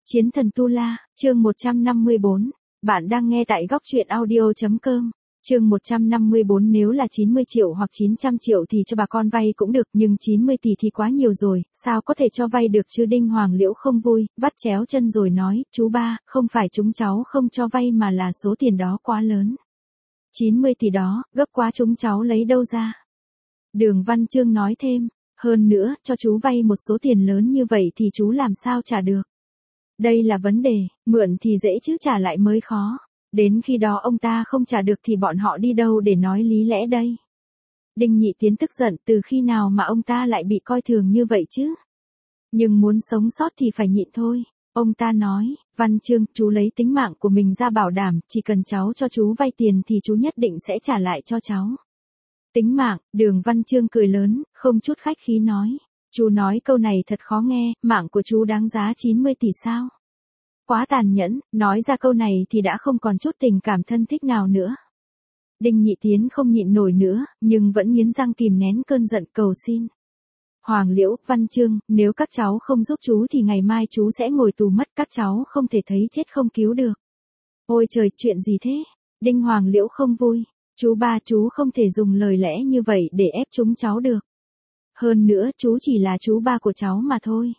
Chiến thần Tu La, chương 154. Bạn đang nghe tại góc truyện audio.com. Chương 154. Nếu là 90 triệu hoặc 900 triệu thì cho bà con vay cũng được, nhưng 90 tỷ thì quá nhiều rồi, sao có thể cho vay được chứ? Đinh Hoàng Liễu không vui, vắt chéo chân rồi nói, chú ba, không phải chúng cháu không cho vay mà là số tiền đó quá lớn. 90 tỷ đó, gấp quá, chúng cháu lấy đâu ra? Đường Văn Chương nói thêm, hơn nữa, cho chú vay một số tiền lớn như vậy thì chú làm sao trả được? Đây là vấn đề, mượn thì dễ chứ trả lại mới khó. Đến khi đó ông ta không trả được thì bọn họ đi đâu để nói lý lẽ đây? Đinh Nhị Tiến tức giận, từ khi nào mà ông ta lại bị coi thường như vậy chứ? Nhưng muốn sống sót thì phải nhịn thôi. Ông ta nói, Văn Chương, chú lấy tính mạng của mình ra bảo đảm, chỉ cần cháu cho chú vay tiền thì chú nhất định sẽ trả lại cho cháu. Tính mạng? Đường Văn Chương cười lớn, không chút khách khí nói. Chú nói câu này thật khó nghe, mạng của chú đáng giá 90 tỷ sao? Quá tàn nhẫn, nói ra câu này thì đã không còn chút tình cảm thân thích nào nữa. Đinh Nhị Tiến không nhịn nổi nữa, nhưng vẫn nghiến răng kìm nén cơn giận cầu xin. Hoàng Liễu, Văn Chương, nếu các cháu không giúp chú thì ngày mai chú sẽ ngồi tù mất, các cháu không thể thấy chết không cứu được. Ôi trời, chuyện gì thế? Đinh Hoàng Liễu không vui. Chú ba, chú không thể dùng lời lẽ như vậy để ép chúng cháu được. Hơn nữa, chú chỉ là chú ba của cháu mà thôi.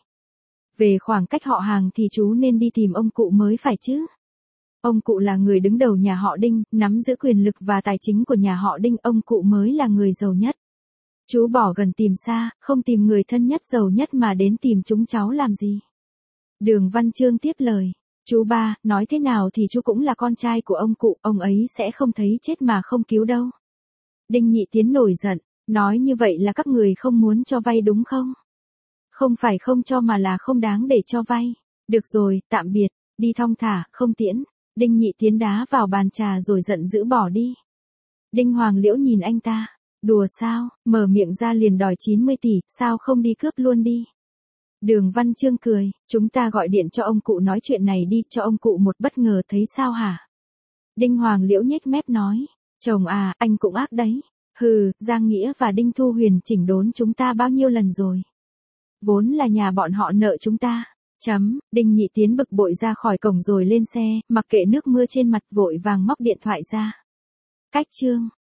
Về khoảng cách họ hàng thì chú nên đi tìm ông cụ mới phải chứ. Ông cụ là người đứng đầu nhà họ Đinh, nắm giữ quyền lực và tài chính của nhà họ Đinh, ông cụ mới là người giàu nhất. Chú bỏ gần tìm xa, không tìm người thân nhất giàu nhất mà đến tìm chúng cháu làm gì? Đường Văn Chương tiếp lời. Chú ba, nói thế nào thì chú cũng là con trai của ông cụ, ông ấy sẽ không thấy chết mà không cứu đâu. Đinh Nhị Tiến nổi giận, nói như vậy là các người không muốn cho vay đúng không? Không phải không cho mà là không đáng để cho vay. Được rồi, tạm biệt, đi thong thả, không tiễn. Đinh Nhị Tiến đá vào bàn trà rồi giận dữ bỏ đi. Đinh Hoàng Liễu nhìn anh ta, đùa sao, mở miệng ra liền đòi 90 tỷ, sao không đi cướp luôn đi. Đường Văn Chương cười, chúng ta gọi điện cho ông cụ nói chuyện này đi, cho ông cụ một bất ngờ thấy sao hả? Đinh Hoàng Liễu nhếch mép nói, chồng à, anh cũng ác đấy. Hừ, Giang Nghĩa và Đinh Thu Huyền chỉnh đốn chúng ta bao nhiêu lần rồi. Vốn là nhà bọn họ nợ chúng ta. Đinh Nhị Tiến bực bội ra khỏi cổng rồi lên xe, mặc kệ nước mưa trên mặt vội vàng móc điện thoại ra. Cách chương.